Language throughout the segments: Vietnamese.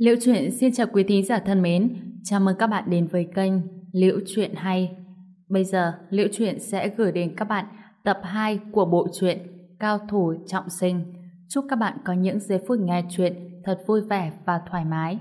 Liễu Chuyện xin chào quý thính giả thân mến, chào mừng các bạn đến với kênh Liễu Chuyện Hay. Bây giờ, Liễu Chuyện sẽ gửi đến các bạn tập 2 của bộ truyện Cao Thủ Trọng Sinh. Chúc các bạn có những giây phút nghe chuyện thật vui vẻ và thoải mái.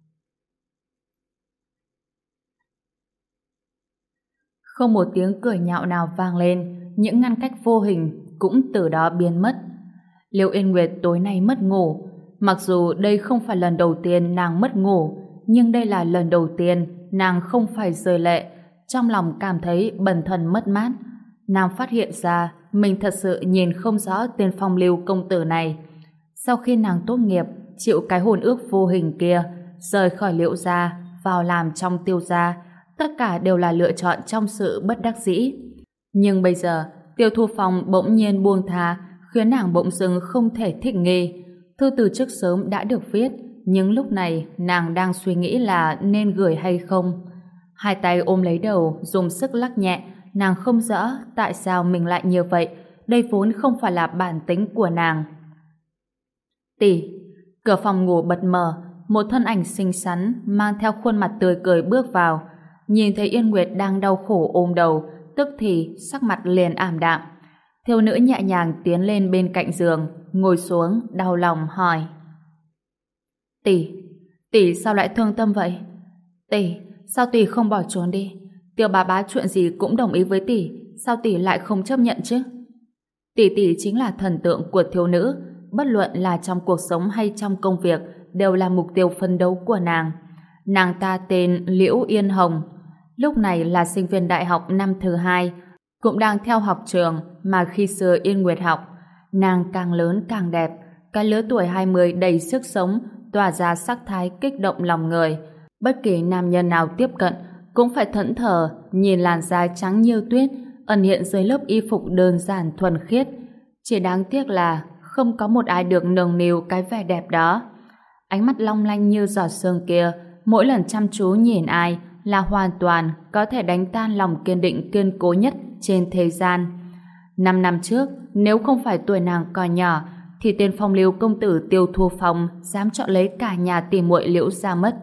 Không một tiếng cười nhạo nào vang lên, những ngăn cách vô hình cũng từ đó biến mất. Liễu Yên Nguyệt tối nay mất ngủ. Mặc dù đây không phải lần đầu tiên nàng mất ngủ, nhưng đây là lần đầu tiên nàng không phải rơi lệ, trong lòng cảm thấy bần thần mất mát. Nàng phát hiện ra mình thật sự nhìn không rõ tên Phong Lưu công tử này. Sau khi nàng tốt nghiệp, chịu cái hôn ước vô hình kia, rời khỏi Liễu gia, vào làm trong Tiêu gia, tất cả đều là lựa chọn trong sự bất đắc dĩ. Nhưng bây giờ, Tiêu Thu Phong bỗng nhiên buông tha, khiến nàng bỗng dưng không thể thích nghi. Thư từ trước sớm đã được viết, nhưng lúc này nàng đang suy nghĩ là nên gửi hay không. Hai tay ôm lấy đầu, dùng sức lắc nhẹ, nàng không rõ tại sao mình lại như vậy. Đây vốn không phải là bản tính của nàng. Tỷ, cửa phòng ngủ bật mở, một thân ảnh xinh xắn mang theo khuôn mặt tươi cười bước vào. Nhìn thấy Yên Nguyệt đang đau khổ ôm đầu, tức thì sắc mặt liền ảm đạm. Thiếu nữ nhẹ nhàng tiến lên bên cạnh giường, ngồi xuống, đau lòng hỏi: tỷ sao lại thương tâm vậy? Tỷ, sao tỷ không bỏ trốn đi? Tiêu bà bá chuyện gì cũng đồng ý với tỷ, sao tỷ lại không chấp nhận chứ? Tỷ chính là thần tượng của thiếu nữ, bất luận là trong cuộc sống hay trong công việc đều là mục tiêu phấn đấu của nàng. Nàng ta tên Liễu Yên Hồng, lúc này là sinh viên đại học năm thứ 2, cũng đang theo học trường mà khi xưa Yên Nguyệt học. Nàng càng lớn càng đẹp, cái lứa tuổi 20 đầy sức sống, tỏa ra sắc thái kích động lòng người. Bất kỳ nam nhân nào tiếp cận cũng phải thẫn thờ nhìn làn da trắng như tuyết ẩn hiện dưới lớp y phục đơn giản thuần khiết. Chỉ đáng tiếc là không có một ai được nâng niu cái vẻ đẹp đó. Ánh mắt long lanh như giọt sương kia, mỗi lần chăm chú nhìn ai là hoàn toàn có thể đánh tan lòng kiên định kiên cố nhất trên thế gian. 5 năm trước, nếu không phải tuổi nàng còn nhỏ, thì tên Phong Lưu công tử Tiêu Thu Phong dám chọn lấy cả nhà tỷ muội Liễu gia mất.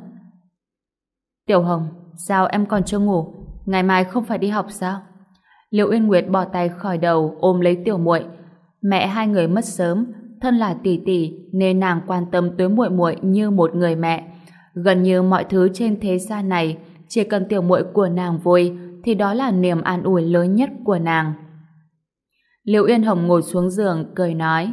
Tiểu Hồng, sao em còn chưa ngủ? Ngày mai không phải đi học sao? Liễu Uyên Nguyệt bỏ tay khỏi đầu ôm lấy tiểu muội. Mẹ hai người mất sớm, thân là tỷ tỷ nên nàng quan tâm tới muội muội như một người mẹ. Gần như mọi thứ trên thế gian này, chỉ cần tiểu muội của nàng vui thì đó là niềm an ủi lớn nhất của nàng. Liễu Yên Hồng ngồi xuống giường cười nói: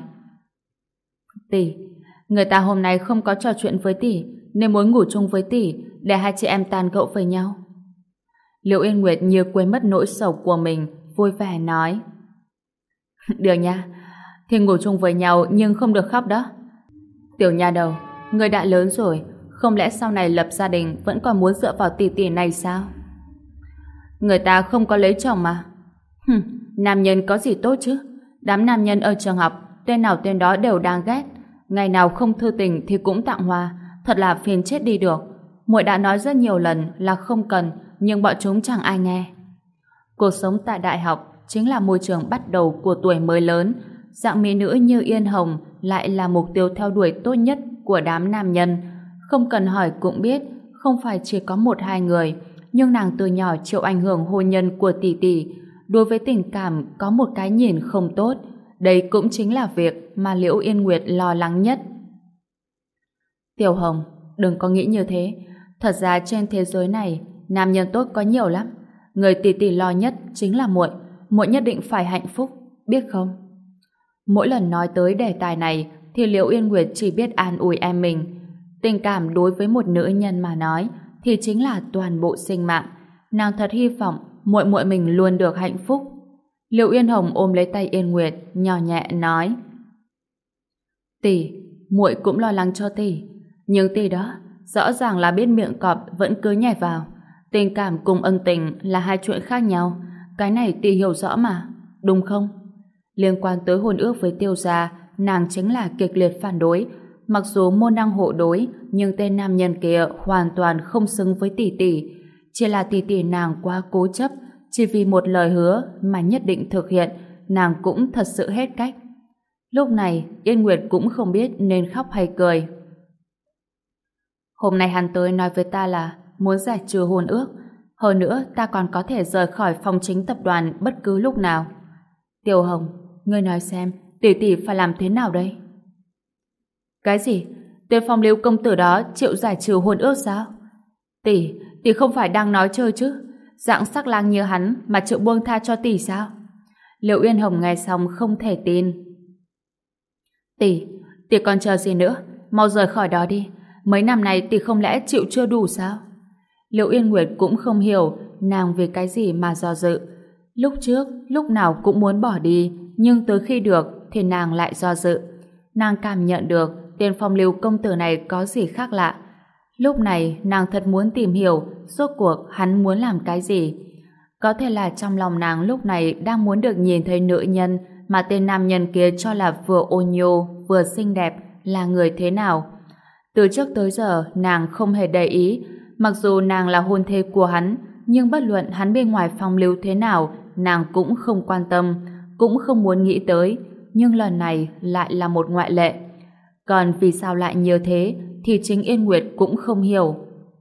Tỷ, người ta hôm nay không có trò chuyện với tỷ nên muốn ngủ chung với tỷ để hai chị em tàn gẫu với nhau. Liễu Yên Nguyệt như quên mất nỗi sầu của mình, vui vẻ nói: Được nha, thì ngủ chung với nhau nhưng không được khóc đó. Tiểu nha đầu, người đã lớn rồi, không lẽ sau này lập gia đình vẫn còn muốn dựa vào tỷ tỷ này sao? Người ta không có lấy chồng mà. Nam nhân có gì tốt chứ? Đám nam nhân ở trường học, tên nào tên đó đều đang ghét. Ngày nào không thư tình thì cũng tặng hoa, thật là phiền chết đi được. Muội đã nói rất nhiều lần là không cần, nhưng bọn chúng chẳng ai nghe. Cuộc sống tại đại học chính là môi trường bắt đầu của tuổi mới lớn. Dạng mỹ nữ như Yên Hồng lại là mục tiêu theo đuổi tốt nhất của đám nam nhân. Không cần hỏi cũng biết, không phải chỉ có một hai người, nhưng nàng từ nhỏ chịu ảnh hưởng hôn nhân của tỷ tỷ. Đối với tình cảm có một cái nhìn không tốt. Đây cũng chính là việc mà Liễu Yên Nguyệt lo lắng nhất. Tiểu Hồng, đừng có nghĩ như thế. Thật ra trên thế giới này, nam nhân tốt có nhiều lắm. Người tỷ tỷ lo nhất chính là muội. Muội nhất định phải hạnh phúc, biết không? Mỗi lần nói tới đề tài này thì Liễu Yên Nguyệt chỉ biết an ủi em mình. Tình cảm đối với một nữ nhân mà nói thì chính là toàn bộ sinh mạng. Nàng thật hy vọng muội muội mình luôn được hạnh phúc. Liễu Yên Hồng ôm lấy tay Yên Nguyệt, nhỏ nhẹ nói: Tỷ, muội cũng lo lắng cho tỷ, nhưng tỷ đó rõ ràng là biết miệng cọp vẫn cứ nhảy vào. Tình cảm cùng ân tình là hai chuyện khác nhau, cái này tỷ hiểu rõ mà, đúng không? Liên quan tới hôn ước với Tiêu gia, nàng chính là kịch liệt phản đối. Mặc dù môn đăng hộ đối, nhưng tên nam nhân kia hoàn toàn không xứng với tỷ tỷ. Chỉ là tỷ tỷ nàng quá cố chấp, chỉ vì một lời hứa mà nhất định thực hiện, nàng cũng thật sự hết cách. Lúc này, Yên Nguyệt cũng không biết nên khóc hay cười. Hôm nay hắn tới nói với ta là muốn giải trừ hôn ước. Hơn nữa, ta còn có thể rời khỏi phòng chính tập đoàn bất cứ lúc nào. Tiểu Hồng, ngươi nói xem, tỷ tỷ phải làm thế nào đây? Cái gì? Tên phong lưu công tử đó chịu giải trừ hôn ước sao? Tỷ không phải đang nói chơi chứ? Dạng sắc lang như hắn mà chịu buông tha cho tỷ sao? Liệu Uyên Hồng nghe xong không thể tin. Tỷ còn chờ gì nữa? Mau rời khỏi đó đi. Mấy năm nay tỷ không lẽ chịu chưa đủ sao? Liệu Yên Nguyệt cũng không hiểu nàng vì cái gì mà do dự. Lúc trước, lúc nào cũng muốn bỏ đi, nhưng tới khi được thì nàng lại do dự. Nàng cảm nhận được tên phong lưu công tử này có gì khác lạ. Lúc này nàng thật muốn tìm hiểu rốt cuộc hắn muốn làm cái gì. Có thể là trong lòng nàng lúc này đang muốn được nhìn thấy nữ nhân mà tên nam nhân kia cho là vừa ôn nhô vừa xinh đẹp là người thế nào. Từ trước tới giờ nàng không hề để ý. Mặc dù nàng là hôn thê của hắn, nhưng bất luận hắn bên ngoài phong lưu thế nào nàng cũng không quan tâm, cũng không muốn nghĩ tới. Nhưng lần này lại là một ngoại lệ. Còn vì sao lại như thế thì chính Yên Nguyệt cũng không hiểu.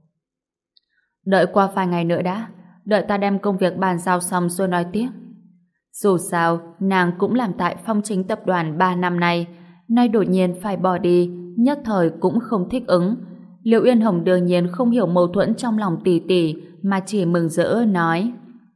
Đợi qua vài ngày nữa đã, đợi ta đem công việc bàn giao xong rồi nói tiếp. Dù sao, nàng cũng làm tại phong chính tập đoàn 3 năm nay, nay đột nhiên phải bỏ đi, nhất thời cũng không thích ứng. Liệu Yên Hồng đương nhiên không hiểu mâu thuẫn trong lòng tỷ tỷ, mà chỉ mừng rỡ nói: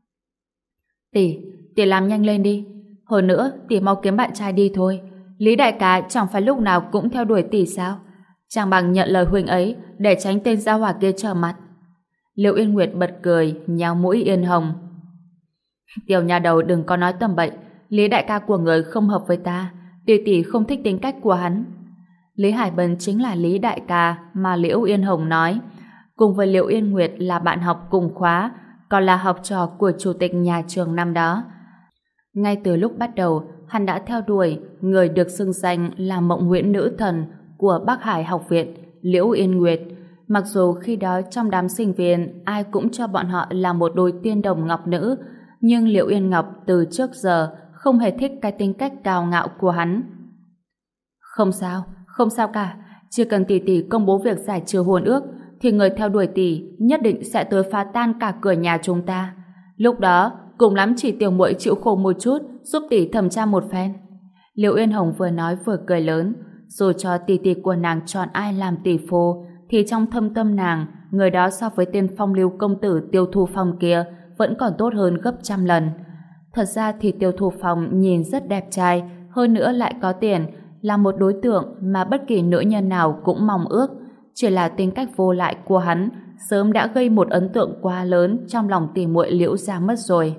Tỷ làm nhanh lên đi. Hơn nữa, tỷ mau kiếm bạn trai đi thôi. Lý đại ca chẳng phải lúc nào cũng theo đuổi tỷ sao? Chẳng bằng nhận lời huynh ấy để tránh tên gia hỏa kia trở mặt. Liệu Yên Nguyệt bật cười, nhéo mũi Yên Hồng. Tiểu nhà đầu đừng có nói tầm bậy. Lý đại ca của người không hợp với ta. Tỷ không thích tính cách của hắn. Lý Hải Bân chính là Lý đại ca mà Liễu Yên Hồng nói. Cùng với Liễu Yên Nguyệt là bạn học cùng khóa, còn là học trò của chủ tịch nhà trường năm đó. Ngay từ lúc bắt đầu, hắn đã theo đuổi người được xưng danh là Mộng Huyễn Nữ Thần của Bắc Hải Học viện, Liễu Yên Nguyệt. Mặc dù khi đó trong đám sinh viên ai cũng cho bọn họ là một đôi tiên đồng ngọc nữ, nhưng Liễu Yên Ngọc từ trước giờ không hề thích cái tính cách cao ngạo của hắn. Không sao cả, chỉ cần tỷ công bố việc giải trừ hôn ước thì người theo đuổi tỷ nhất định sẽ tới phá tan cả cửa nhà chúng ta. Lúc đó, cùng lắm chỉ tiểu muội chịu khổ một chút, giúp tỷ thẩm tra một phen. Liễu Yên Hồng vừa nói vừa cười lớn, dù cho tỷ của nàng chọn ai làm tỷ phu, thì trong thâm tâm nàng, người đó so với tên phong lưu công tử Tiêu Thu Phong kia vẫn còn tốt hơn gấp trăm lần. Thật ra thì Tiêu Thu Phong nhìn rất đẹp trai, hơn nữa lại có tiền, là một đối tượng mà bất kỳ nữ nhân nào cũng mong ước. Chỉ là tính cách vô lại của hắn sớm đã gây một ấn tượng quá lớn trong lòng tỷ muội Liễu gia mất rồi.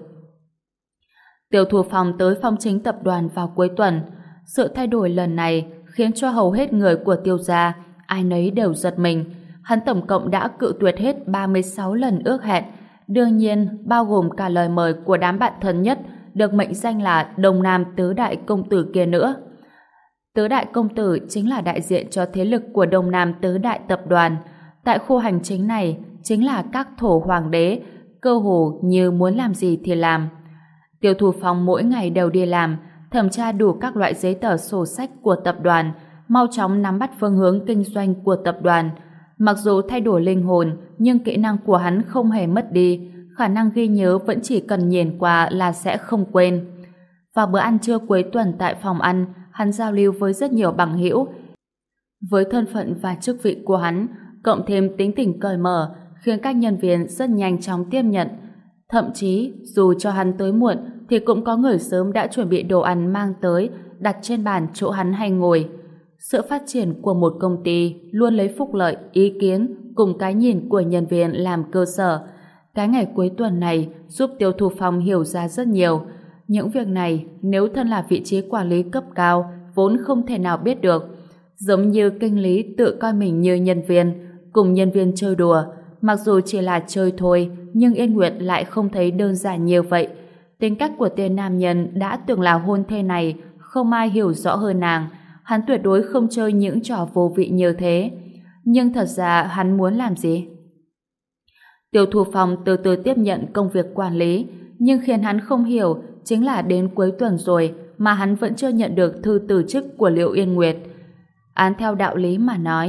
Tiêu Thu Phong tới phong chính tập đoàn vào cuối tuần. Sự thay đổi lần này khiến cho hầu hết người của Tiêu gia ai nấy đều giật mình. Hắn tổng cộng đã cự tuyệt hết 36 lần ước hẹn, đương nhiên bao gồm cả lời mời của đám bạn thân nhất được mệnh danh là Đông Nam Tứ Đại Công Tử kia nữa. Tứ Đại Công Tử chính là đại diện cho thế lực của Đông Nam Tứ Đại Tập đoàn. Tại khu hành chính này chính là các thổ hoàng đế, cơ hồ như muốn làm gì thì làm. Tiêu Thu Phong mỗi ngày đều đi làm, thẩm tra đủ các loại giấy tờ sổ sách của tập đoàn, mau chóng nắm bắt phương hướng kinh doanh của tập đoàn. Mặc dù thay đổi linh hồn, nhưng kỹ năng của hắn không hề mất đi, khả năng ghi nhớ vẫn chỉ cần nhìn qua là sẽ không quên. Vào bữa ăn trưa cuối tuần tại phòng ăn, hắn giao lưu với rất nhiều bằng hữu. Với thân phận và chức vị của hắn, cộng thêm tính tình cởi mở, khiến các nhân viên rất nhanh chóng tiếp nhận. Thậm chí, dù cho hắn tới muộn, thì cũng có người sớm đã chuẩn bị đồ ăn mang tới, đặt trên bàn chỗ hắn hay ngồi. Sự phát triển của một công ty luôn lấy phúc lợi, ý kiến cùng cái nhìn của nhân viên làm cơ sở. Cái ngày cuối tuần này giúp Tiêu Thu Phong hiểu ra rất nhiều. Những việc này nếu thân là vị trí quản lý cấp cao vốn không thể nào biết được. Giống như kinh lý tự coi mình như nhân viên, cùng nhân viên chơi đùa. Mặc dù chỉ là chơi thôi, nhưng Yên Nguyệt lại không thấy đơn giản như vậy. Tính cách của tên nam nhân đã từng là hôn thê này không ai hiểu rõ hơn nàng. Hắn tuyệt đối không chơi những trò vô vị như thế. Nhưng thật ra hắn muốn làm gì? Tiêu Thu Phong từ từ tiếp nhận công việc quản lý, nhưng khiến hắn không hiểu chính là đến cuối tuần rồi mà hắn vẫn chưa nhận được thư từ chức của Liễu Yên Nguyệt. Án theo đạo lý mà nói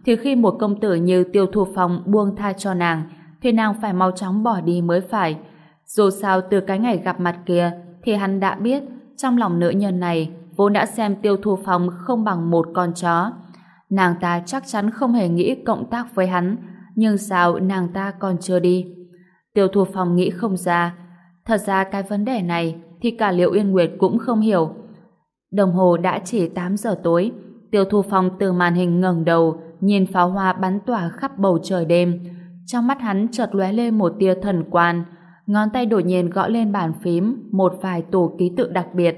thì khi một công tử như Tiêu Thu Phong buông tha cho nàng, thì nàng phải mau chóng bỏ đi mới phải. Dù sao từ cái ngày gặp mặt kia thì hắn đã biết trong lòng nữ nhân này vốn đã xem Tiêu Thu Phong không bằng một con chó. Nàng ta chắc chắn không hề nghĩ cộng tác với hắn, nhưng sao nàng ta còn chưa đi? Tiêu Thu Phong nghĩ không ra. Thật ra cái vấn đề này thì cả Liễu Yên Nguyệt cũng không hiểu. Đồng hồ đã chỉ 8 giờ tối. Tiêu Thu Phong từ màn hình ngẩng đầu nhìn pháo hoa bắn tỏa khắp bầu trời đêm. Trong mắt hắn chợt lóe lên một tia thần quan, ngón tay đột nhiên gõ lên bàn phím một vài tổ ký tự đặc biệt.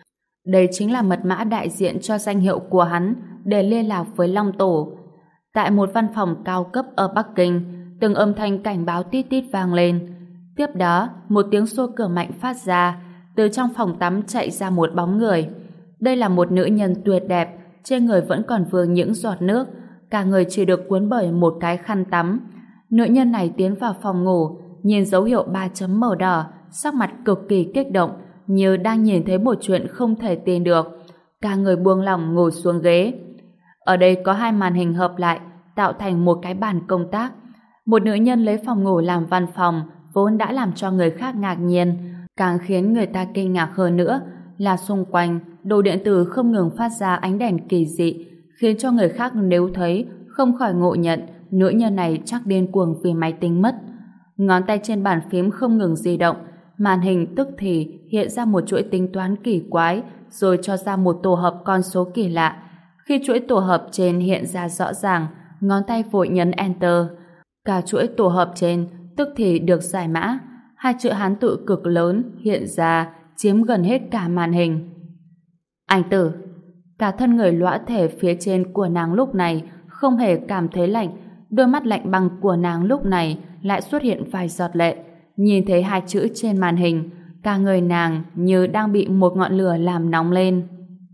Đây chính là mật mã đại diện cho danh hiệu của hắn để liên lạc với Long Tổ. Tại một văn phòng cao cấp ở Bắc Kinh, từng âm thanh cảnh báo tít tít vang lên. Tiếp đó, một tiếng xô cửa mạnh phát ra, từ trong phòng tắm chạy ra một bóng người. Đây là một nữ nhân tuyệt đẹp, trên người vẫn còn vương những giọt nước, cả người chỉ được cuốn bởi một cái khăn tắm. Nữ nhân này tiến vào phòng ngủ, nhìn dấu hiệu 3 chấm màu đỏ, sắc mặt cực kỳ kích động, như đang nhìn thấy một chuyện không thể tin được. Cả người buông lỏng ngồi xuống ghế. Ở đây có 2 màn hình hợp lại, tạo thành một cái bàn công tác. Một nữ nhân lấy phòng ngủ làm văn phòng, vốn đã làm cho người khác ngạc nhiên. Càng khiến người ta kinh ngạc hơn nữa là xung quanh, đồ điện tử không ngừng phát ra ánh đèn kỳ dị, khiến cho người khác nếu thấy không khỏi ngộ nhận nữ nhân này chắc điên cuồng vì máy tính mất. Ngón tay trên bàn phím không ngừng di động, màn hình tức thì hiện ra một chuỗi tính toán kỳ quái, rồi cho ra một tổ hợp con số kỳ lạ. Khi chuỗi tổ hợp trên hiện ra rõ ràng, ngón tay vội nhấn Enter. Cả chuỗi tổ hợp trên tức thì được giải mã. 2 chữ Hán tự cực lớn hiện ra, chiếm gần hết cả màn hình. Anh Tử. Cả thân người lõa thể phía trên của nàng lúc này không hề cảm thấy lạnh, đôi mắt lạnh băng của nàng lúc này lại xuất hiện vài giọt lệ. Nhìn thấy 2 chữ trên màn hình, cả người nàng như đang bị một ngọn lửa làm nóng lên.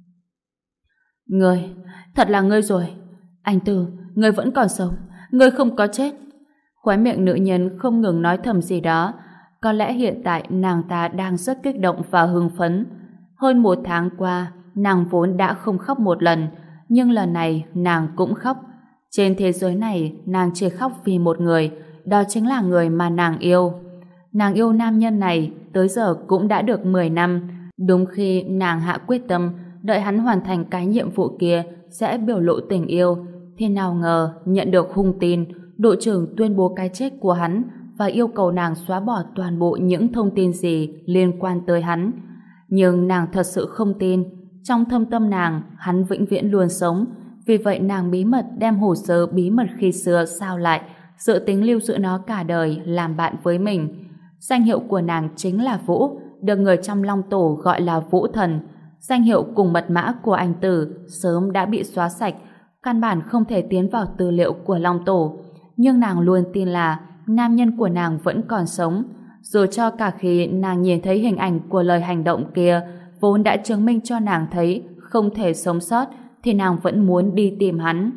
Ngươi, thật là ngươi rồi. Anh Tử, ngươi vẫn còn sống, ngươi không có chết. Khóe miệng nữ nhân không ngừng nói thầm gì đó. Có lẽ hiện tại nàng ta đang rất kích động và hưng phấn. Hơn 1 tháng qua, nàng vốn đã không khóc một lần, nhưng lần này nàng cũng khóc. Trên thế giới này, nàng chỉ khóc vì một người, đó chính là người mà nàng yêu. Nàng yêu nam nhân này tới giờ cũng đã được 10 năm. Đúng khi nàng hạ quyết tâm đợi hắn hoàn thành cái nhiệm vụ kia sẽ biểu lộ tình yêu, thì nào ngờ nhận được hung tin đội trưởng tuyên bố cái chết của hắn và yêu cầu nàng xóa bỏ toàn bộ những thông tin gì liên quan tới hắn. Nhưng nàng thật sự không tin. Trong thâm tâm nàng, hắn vĩnh viễn luôn sống. Vì vậy nàng bí mật đem hồ sơ bí mật khi xưa sao lại, dự tính lưu giữ nó cả đời làm bạn với mình. Danh hiệu của nàng chính là Vũ, được người trong Long Tổ gọi là Vũ Thần. Danh hiệu cùng mật mã của anh Tử sớm đã bị xóa sạch, căn bản không thể tiến vào tư liệu của Long Tổ. Nhưng nàng luôn tin là nam nhân của nàng vẫn còn sống, dù cho cả khi nàng nhìn thấy hình ảnh của lời hành động kia vốn đã chứng minh cho nàng thấy không thể sống sót, thì nàng vẫn muốn đi tìm hắn.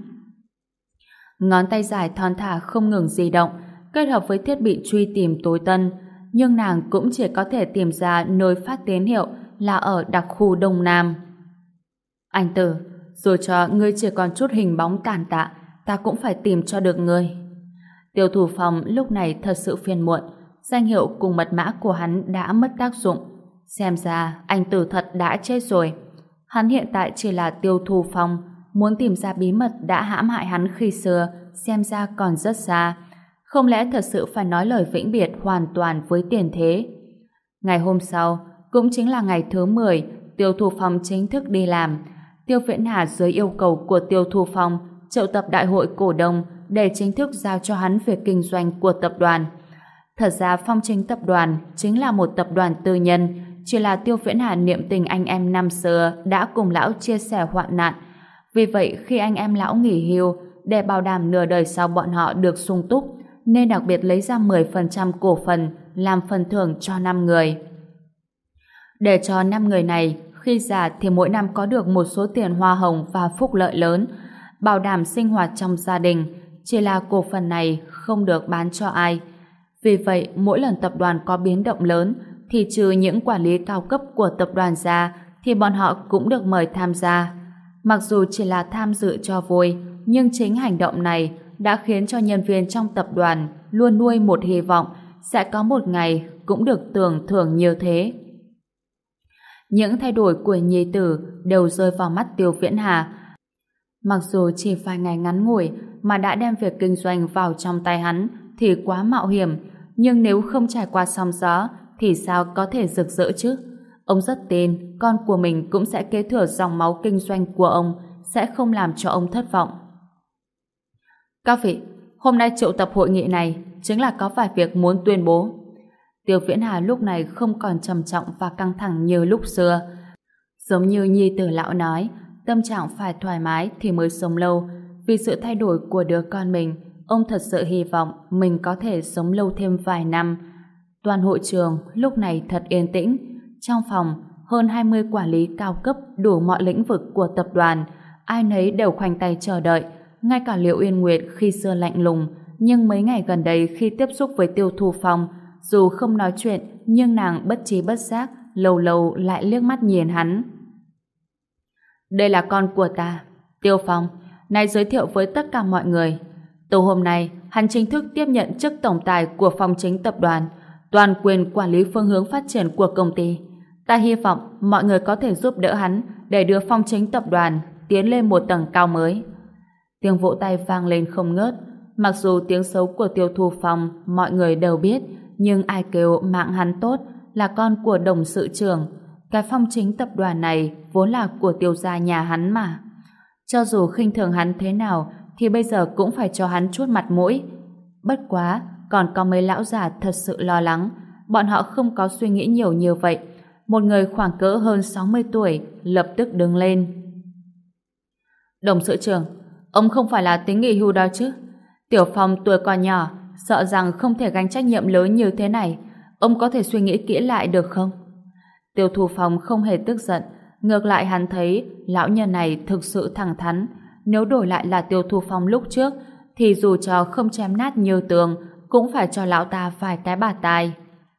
Ngón tay dài thon thả không ngừng di động, kết hợp với thiết bị truy tìm tối tân, nhưng nàng cũng chỉ có thể tìm ra nơi phát tín hiệu là ở đặc khu Đông Nam. Anh Tử, dù cho ngươi chỉ còn chút hình bóng tàn tạ, ta cũng phải tìm cho được ngươi. Tiêu Thủ Phong lúc này thật sự phiền muộn, danh hiệu cùng mật mã của hắn đã mất tác dụng. Xem ra anh Tử thật đã chết rồi. Hắn hiện tại chỉ là Tiêu Thủ Phong, muốn tìm ra bí mật đã hãm hại hắn khi xưa, xem ra còn rất xa. Không lẽ thật sự phải nói lời vĩnh biệt hoàn toàn với tiền thế? Ngày hôm sau, cũng chính là ngày thứ 10, Tiêu Thủ Phong chính thức đi làm. Tiêu Viễn Hà dưới yêu cầu của Tiêu Thủ Phong triệu tập đại hội cổ đông để chính thức giao cho hắn việc kinh doanh của tập đoàn. Thật ra Phong Chính tập đoàn chính là một tập đoàn tư nhân, chỉ là Tiêu Viễn Hà niệm tình anh em năm xưa đã cùng lão chia sẻ hoạn nạn. Vì vậy khi anh em lão nghỉ hưu, để bảo đảm nửa đời sau bọn họ được sung túc, nên đặc biệt lấy ra 10% cổ phần làm phần thưởng cho 5 người. Để cho 5 người này khi già thì mỗi năm có được một số tiền hoa hồng và phúc lợi lớn, bảo đảm sinh hoạt trong gia đình, chỉ là cổ phần này không được bán cho ai. Vì vậy, mỗi lần tập đoàn có biến động lớn, thì trừ những quản lý cao cấp của tập đoàn ra, thì bọn họ cũng được mời tham gia. Mặc dù chỉ là tham dự cho vui, nhưng chính hành động này đã khiến cho nhân viên trong tập đoàn luôn nuôi một hy vọng sẽ có một ngày cũng được tưởng thưởng như thế. Những thay đổi của nhi tử đều rơi vào mắt Tiêu Viễn Hà. Mặc dù chỉ vài ngày ngắn ngủi mà đã đem việc kinh doanh vào trong tay hắn thì quá mạo hiểm, nhưng nếu không trải qua sóng gió thì sao có thể rực rỡ chứ? Ông rất tin con của mình cũng sẽ kế thừa dòng máu kinh doanh của ông, sẽ không làm cho ông thất vọng. Các vị, hôm nay triệu tập hội nghị này chính là có vài việc muốn tuyên bố. Tiêu Viễn Hà lúc này không còn trầm trọng và căng thẳng như lúc xưa. Giống như nhi tử lão nói, tâm trạng phải thoải mái thì mới sống lâu. Vì sự thay đổi của đứa con mình, ông thật sự hy vọng mình có thể sống lâu thêm vài năm. Toàn hội trường lúc này thật yên tĩnh. Trong phòng, hơn 20 quản lý cao cấp đủ mọi lĩnh vực của tập đoàn, ai nấy đều khoanh tay chờ đợi. Ngay cả Liễu Uyên Nguyệt khi xưa lạnh lùng, nhưng mấy ngày gần đây khi tiếp xúc với Tiêu Thu Phong, dù không nói chuyện, nhưng nàng bất trí bất giác, lâu lâu lại liếc mắt nhìn hắn. Đây là con của ta, Tiêu Phong, nay giới thiệu với tất cả mọi người. Từ hôm nay, hắn chính thức tiếp nhận chức tổng tài của Phong Chính tập đoàn, toàn quyền quản lý phương hướng phát triển của công ty. Ta hy vọng mọi người có thể giúp đỡ hắn để đưa Phong Chính tập đoàn tiến lên một tầng cao mới. Tiếng vỗ tay vang lên không ngớt. Mặc dù tiếng xấu của Tiêu Thu Phong mọi người đều biết, nhưng ai kêu mạng hắn tốt, là con của đồng sự trưởng. Cái Phong Chính tập đoàn này vốn là của Tiêu gia nhà hắn mà. Cho dù khinh thường hắn thế nào thì bây giờ cũng phải cho hắn chút mặt mũi. Bất quá, còn có mấy lão già thật sự lo lắng. Bọn họ không có suy nghĩ nhiều như vậy. Một người khoảng cỡ hơn 60 tuổi lập tức đứng lên. Đồng sự trưởng, ông không phải là tính nghỉ hưu đó chứ? Tiểu Phong tuổi còn nhỏ, sợ rằng không thể gánh trách nhiệm lớn như thế này. Ông có thể suy nghĩ kỹ lại được không? Tiêu Thu Phong không hề tức giận. Ngược lại hắn thấy lão nhân này thực sự thẳng thắn. Nếu đổi lại là Tiêu Thu Phong lúc trước thì dù cho không chém nát như tường cũng phải cho lão ta vài cái bạt tai.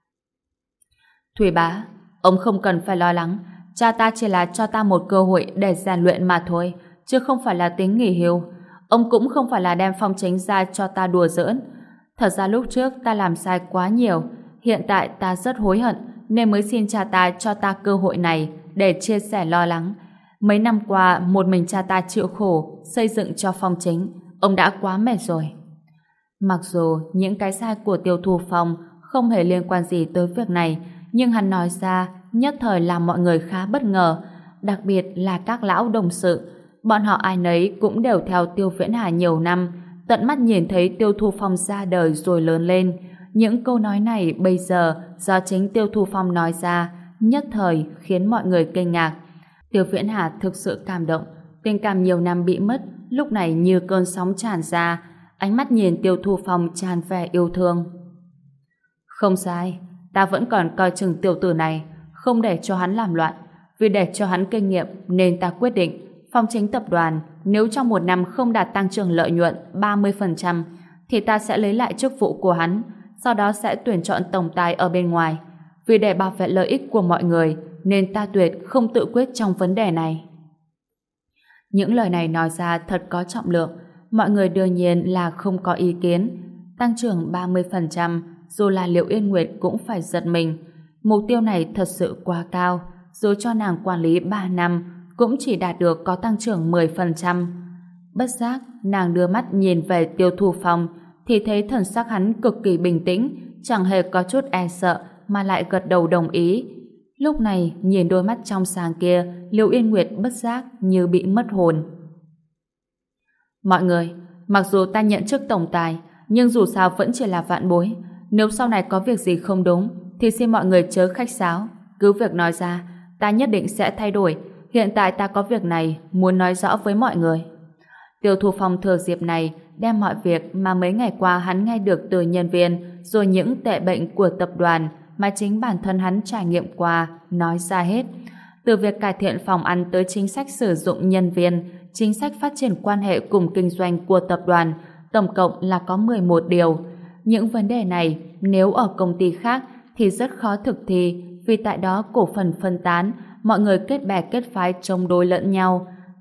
Thủy bá, ông không cần phải lo lắng. Cha ta chỉ là cho ta một cơ hội để rèn luyện mà thôi, chứ không phải là tính nghỉ hưu. Ông cũng không phải là đem Phong Chính ra cho ta đùa giỡn. Thật ra lúc trước ta làm sai quá nhiều. Hiện tại ta rất hối hận nên mới xin cha ta cho ta cơ hội này để chia sẻ lo lắng. Mấy năm qua một mình cha ta chịu khổ xây dựng cho Phong Chính, ông đã quá mệt rồi. Mặc dù những cái sai của Tiêu Thu Phong không hề liên quan gì tới việc này, nhưng hắn nói ra nhất thời làm mọi người khá bất ngờ, đặc biệt là các lão đồng sự. Bọn họ ai nấy cũng đều theo Tiêu Viễn Hà nhiều năm, tận mắt nhìn thấy Tiêu Thu Phong ra đời rồi lớn lên. Những câu nói này bây giờ do chính Tiêu Thu Phong nói ra, nhất thời khiến mọi người kinh ngạc. Tiêu Viễn Hà thực sự cảm động, tình cảm nhiều năm bị mất lúc này như cơn sóng tràn ra, ánh mắt nhìn Tiêu Thu Phong tràn vẻ yêu thương. Không sai, ta vẫn còn coi chừng tiểu tử này, không để cho hắn làm loạn. Vì để cho hắn kinh nghiệm nên ta quyết định Phong Chính tập đoàn nếu trong một năm không đạt tăng trưởng lợi nhuận 30% thì ta sẽ lấy lại chức vụ của hắn, sau đó sẽ tuyển chọn tổng tài ở bên ngoài. Vì để bảo vệ lợi ích của mọi người nên ta tuyệt không tự quyết trong vấn đề này. Những lời này nói ra thật có trọng lượng, mọi người đương nhiên là không có ý kiến. Tăng trưởng 30%, dù là Liễu Yên Nguyệt cũng phải giật mình. Mục tiêu này thật sự quá cao, dù cho nàng quản lý 3 năm cũng chỉ đạt được có tăng trưởng 10%. Bất giác, nàng đưa mắt nhìn về Tiêu Thu Phong thì thấy thần sắc hắn cực kỳ bình tĩnh, chẳng hề có chút e sợ mà lại gật đầu đồng ý. Lúc này, nhìn đôi mắt trong sáng kia, Liễu Yên Nguyệt bất giác như bị mất hồn. Mọi người, mặc dù ta nhận chức tổng tài, nhưng dù sao vẫn chỉ là vạn bối. Nếu sau này có việc gì không đúng, thì xin mọi người chớ khách sáo. Cứ việc nói ra, ta nhất định sẽ thay đổi. Hiện tại ta có việc này, muốn nói rõ với mọi người. Tiêu Thu Phong thừa dịp này, đem mọi việc mà mấy ngày qua hắn nghe được từ nhân viên, rồi những tệ bệnh của tập đoàn mà chính bản thân hắn trải nghiệm qua, nói ra hết. Từ việc cải thiện phòng ăn tới chính sách sử dụng nhân viên, chính sách phát triển quan hệ cùng kinh doanh của tập đoàn, tổng cộng là có 11 điều. Những vấn đề này, nếu ở công ty khác thì rất khó thực thi, vì tại đó cổ phần phân tán, mọi người kết bè kết phái chống đối lẫn nhau.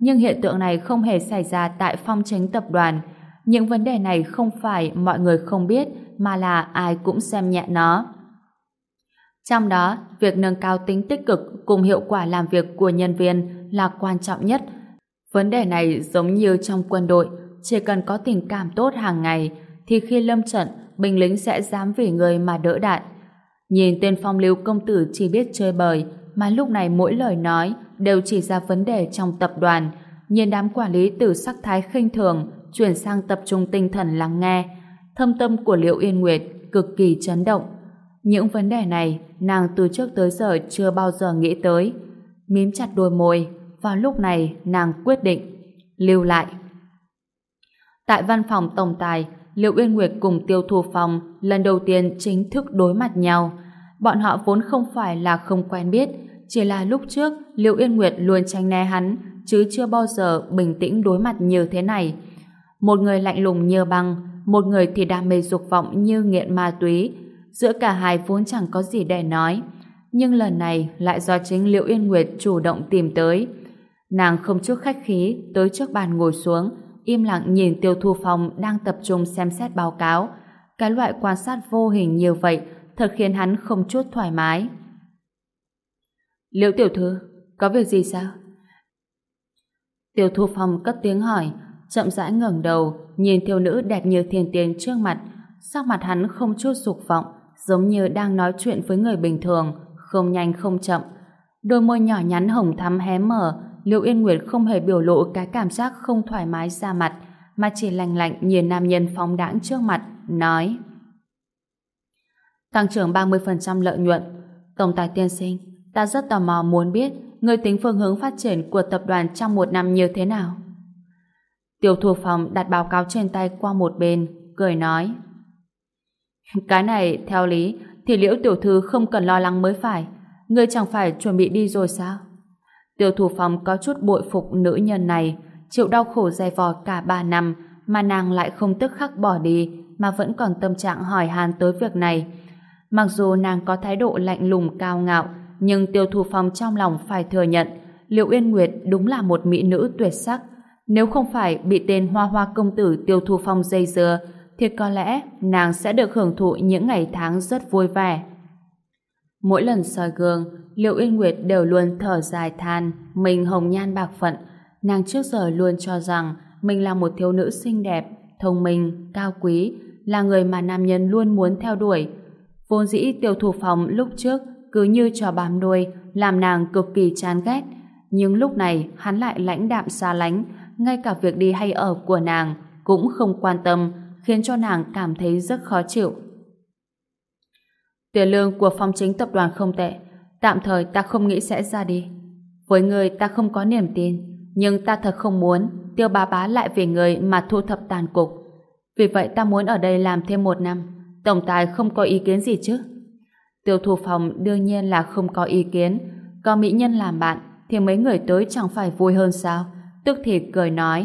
nhưng hiện tượng này không hề xảy ra tại Phong Chính tập đoàn. Những vấn đề này không phải mọi người không biết, mà là ai cũng xem nhẹ nó. Trong đó, việc nâng cao tính tích cực cùng hiệu quả làm việc của nhân viên là quan trọng nhất. Vấn đề này giống như trong quân đội, chỉ cần có tình cảm tốt hàng ngày, thì khi lâm trận, binh lính sẽ dám vì người mà đỡ đạn. Nhìn tên phong lưu công tử chỉ biết chơi bời, mà lúc này mỗi lời nói đều chỉ ra vấn đề trong tập đoàn. Nhìn đám quản lý từ sắc thái khinh thường chuyển sang tập trung tinh thần lắng nghe, thâm tâm của Liễu Yên Nguyệt cực kỳ chấn động. Những vấn đề này nàng từ trước tới giờ chưa bao giờ nghĩ tới. Mím chặt đôi môi, vào lúc này nàng quyết định lưu lại. Tại văn phòng tổng tài, Liễu Yên Nguyệt cùng Tiêu Thu Phong lần đầu tiên chính thức đối mặt nhau. Bọn họ vốn không phải là không quen biết, chỉ là lúc trước Liễu Yên Nguyệt luôn tránh né hắn, chứ chưa bao giờ bình tĩnh đối mặt như thế này. Một người lạnh lùng như băng, một người thì đam mê dục vọng như nghiện ma túy. Giữa cả hai vốn chẳng có gì để nói, nhưng lần này lại do chính Liễu Yên Nguyệt chủ động tìm tới. Nàng không chút khách khí tới trước bàn ngồi xuống, im lặng nhìn Tiêu Thu Phong đang tập trung xem xét báo cáo. Cái loại quan sát vô hình như vậy thật khiến hắn không chút thoải mái. Liễu tiểu thư, có việc gì sao? Tiêu Thu Phong cất tiếng hỏi, chậm rãi ngẩng đầu nhìn thiếu nữ đẹp như thiên tiên trước mặt. Sắc mặt hắn không chút dục vọng, giống như đang nói chuyện với người bình thường, không nhanh không chậm. Đôi môi nhỏ nhắn hồng thắm hé mở. Liễu Yên Nguyệt không hề biểu lộ cái cảm giác không thoải mái ra mặt, mà chỉ lạnh lạnh nhìn nam nhân phóng đãng trước mặt, nói: tăng trưởng 30% lợi nhuận. Tổng tài tiên sinh, ta rất tò mò muốn biết người tính phương hướng phát triển của tập đoàn trong một năm như thế nào. Tiêu Thu Phong đặt báo cáo trên tay qua một bên, cười nói: cái này theo lý thì Liễu tiểu thư không cần lo lắng mới phải. Ngươi chẳng phải chuẩn bị đi rồi sao? Tiêu Thu Phong có chút bội phục nữ nhân này, chịu đau khổ dày vò cả 3 năm mà nàng lại không tức khắc bỏ đi, mà vẫn còn tâm trạng hỏi han tới việc này. Mặc dù nàng có thái độ lạnh lùng cao ngạo, nhưng Tiêu Thu Phong trong lòng phải thừa nhận Liễu Yên Nguyệt đúng là một mỹ nữ tuyệt sắc. Nếu không phải bị tên hoa hoa công tử Tiêu Thu Phong dây dưa, thì có lẽ nàng sẽ được hưởng thụ những ngày tháng rất vui vẻ. Mỗi lần soi gương, Liễu Yên Nguyệt đều luôn thở dài than mình hồng nhan bạc phận. Nàng trước giờ luôn cho rằng mình là một thiếu nữ xinh đẹp, thông minh, cao quý, là người mà nam nhân luôn muốn theo đuổi. Vốn dĩ Tiêu Thu Phong lúc trước cứ như trò bám đuôi, làm nàng cực kỳ chán ghét. Nhưng lúc này hắn lại lãnh đạm xa lánh, ngay cả việc đi hay ở của nàng cũng không quan tâm, khiến cho nàng cảm thấy rất khó chịu. Tiền lương của Phong Chính tập đoàn không tệ, tạm thời ta không nghĩ sẽ ra đi. Với người ta không có niềm tin, nhưng ta thật không muốn Tiêu bá bá lại vì người mà thu thập tàn cục. Vì vậy ta muốn ở đây làm thêm 1 năm. Tổng tài không có ý kiến gì chứ? Tiêu Thu Phong đương nhiên là không có ý kiến. Có mỹ nhân làm bạn thì mấy người tới chẳng phải vui hơn sao? Tức thì cười nói: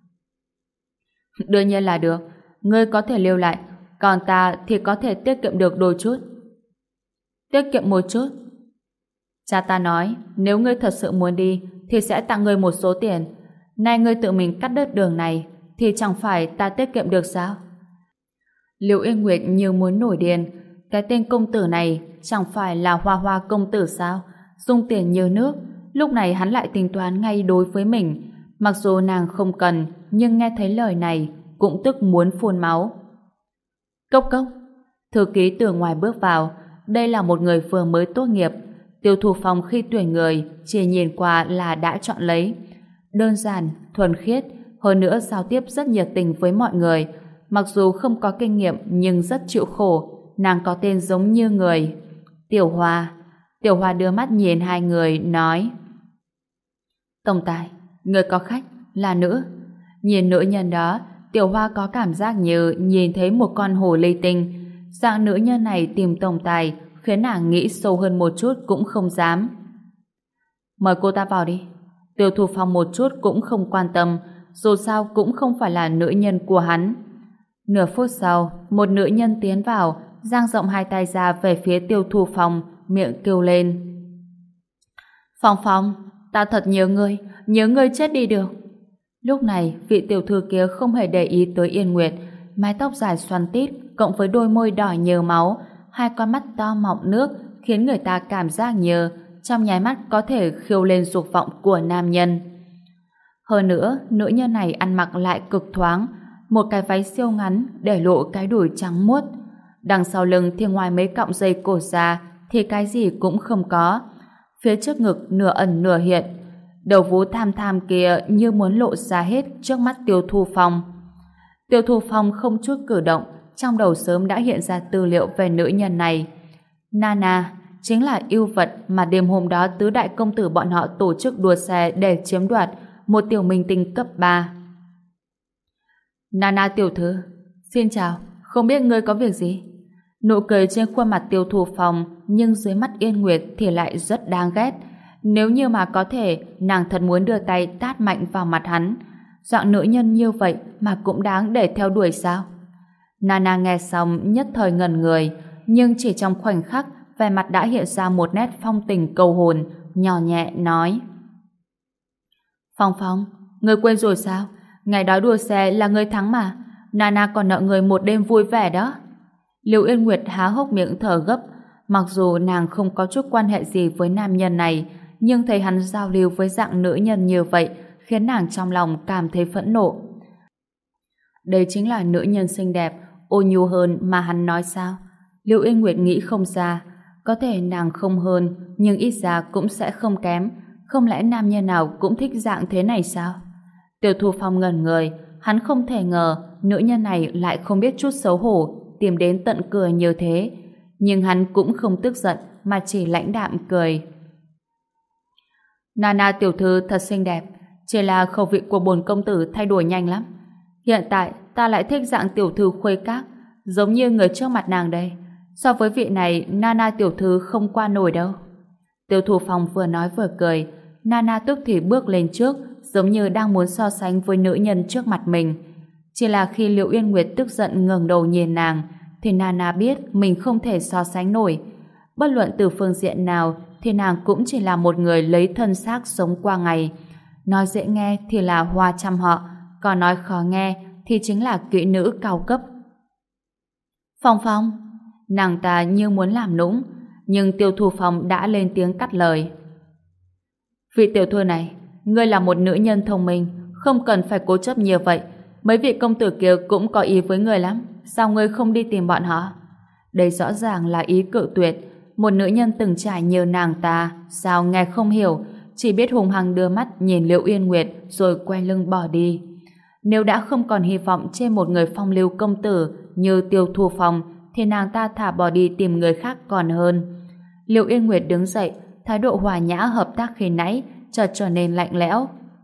đương nhiên là được, ngươi có thể lưu lại, còn ta thì có thể tiết kiệm được đôi chút. Tiết kiệm một chút? Cha ta nói nếu ngươi thật sự muốn đi thì sẽ tặng ngươi một số tiền. Nay ngươi tự mình cắt đứt đường này thì chẳng phải ta tiết kiệm được sao? Liễu Yên Nguyệt như muốn nổi điên. Cái tên công tử này chẳng phải là hoa hoa công tử sao? Dùng tiền như nước. Lúc này hắn lại tính toán ngay đối với mình. Mặc dù nàng không cần, nhưng nghe thấy lời này cũng tức muốn phun máu. Cốc cốc. Thư ký từ ngoài bước vào. Đây là một người vừa mới tốt nghiệp. Tiêu Thu Phong khi tuyển người chỉ nhìn qua là đã chọn lấy. Đơn giản, thuần khiết, hơn nữa giao tiếp rất nhiệt tình với mọi người. Mặc dù không có kinh nghiệm nhưng rất chịu khổ. Nàng có tên giống như người. Tiểu Hoa. Tiểu Hoa đưa mắt nhìn hai người, nói: tổng tài, người có khách, là nữ. Nhìn nữ nhân đó, Tiểu Hoa có cảm giác như nhìn thấy một con hồ ly tinh. Dạng nữ nhân này tìm tổng tài khiến nàng nghĩ sâu hơn một chút cũng không dám. Mời cô ta vào đi. Tiêu Thu Phong một chút cũng không quan tâm, dù sao cũng không phải là nữ nhân của hắn. Nửa phút sau, một nữ nhân tiến vào, dang rộng hai tay ra về phía Tiêu Thu Phong, miệng kêu lên: Phong Phong, ta thật nhớ ngươi, nhớ ngươi chết đi được. Lúc này, vị tiểu thư kia không hề để ý tới Yên Nguyệt, mái tóc dài xoăn tít, cộng với đôi môi đỏ nhờ máu, hai con mắt to mọng nước, khiến người ta cảm giác như trong nháy mắt có thể khiêu lên dục vọng của nam nhân. Hơn nữa, nữ nhân này ăn mặc lại cực thoáng, một cái váy siêu ngắn để lộ cái đùi trắng muốt. Đằng sau lưng thì ngoài mấy cọng dây cổ ra thì cái gì cũng không có. Phía trước ngực nửa ẩn nửa hiện. Đầu vú tham tham kia như muốn lộ ra hết trước mắt Tiêu Thu Phong. Tiêu Thu Phong không chút cử động, trong đầu sớm đã hiện ra tư liệu về nữ nhân này. Nana chính là yêu vật mà đêm hôm đó tứ đại công tử bọn họ tổ chức đua xe để chiếm đoạt một tiểu minh tinh cấp 3. Nana tiểu thư, xin chào, không biết ngươi có việc gì? Nụ cười trên khuôn mặt Tiêu Thu Phong nhưng dưới mắt Yên Nguyệt thì lại rất đáng ghét. Nếu như mà có thể, nàng thật muốn đưa tay tát mạnh vào mặt hắn. Dạng nữ nhân như vậy mà cũng đáng để theo đuổi sao? Nana nghe xong nhất thời ngẩn người, nhưng chỉ trong khoảnh khắc vẻ mặt đã hiện ra một nét phong tình cầu hồn, nhỏ nhẹ nói: Phong Phong, ngươi quên rồi sao? Ngày đó đua xe là ngươi thắng mà. Nana còn nợ người một đêm vui vẻ đó. Lưu Yên Nguyệt há hốc miệng thở gấp. Mặc dù nàng không có chút quan hệ gì với nam nhân này, nhưng thấy hắn giao lưu với dạng nữ nhân như vậy khiến nàng trong lòng cảm thấy phẫn nộ. Đây chính là nữ nhân xinh đẹp, ôn nhu hơn mà hắn nói sao? Lưu Yên Nguyệt nghĩ không ra. Có thể nàng không hơn, nhưng ít ra cũng sẽ không kém. Không lẽ nam nhân nào cũng thích dạng thế này sao? Tiêu Thu Phong ngẩn người, hắn không thể ngờ nữ nhân này lại không biết chút xấu hổ, tìm đến tận cửa như thế. Nhưng hắn cũng không tức giận, mà chỉ lãnh đạm cười. Nana tiểu thư thật xinh đẹp, chỉ là khẩu vị của bổn công tử thay đổi nhanh lắm. Hiện tại ta lại thích dạng tiểu thư khuê các, giống như người trước mặt nàng đây. So với vị này, Nana tiểu thư không qua nổi đâu. Tiêu Thu Phong vừa nói vừa cười. Nana tức thì bước lên trước, giống như đang muốn so sánh với nữ nhân trước mặt mình. Chỉ là khi Liễu Yên Nguyệt tức giận ngẩng đầu nhìn nàng, thì Nana biết mình không thể so sánh nổi. Bất luận từ phương diện nào, thì nàng cũng chỉ là một người lấy thân xác sống qua ngày. Nói dễ nghe thì là hoa trăm họ, còn nói khó nghe thì chính là kỹ nữ cao cấp. Phong Phong, nàng ta như muốn làm nũng, nhưng Tiêu Thu Phong đã lên tiếng cắt lời. Vị tiểu thư này, ngươi là một nữ nhân thông minh, không cần phải cố chấp như vậy. Mấy vị công tử kia cũng có ý với ngươi lắm, sao ngươi không đi tìm bọn họ? Đây rõ ràng là ý cự tuyệt. Một nữ nhân từng trải như nàng ta, sao nghe không hiểu, chỉ biết hùng hăng đưa mắt nhìn Liễu Yên Nguyệt rồi quay lưng bỏ đi. Nếu đã không còn hy vọng trên một người phong lưu công tử như Tiêu Thu Phong, thì nàng ta thả bỏ đi tìm người khác còn hơn. Liễu Yên Nguyệt đứng dậy, thái độ hòa nhã hợp tác khi nãy chợt trở nên lạnh lẽo.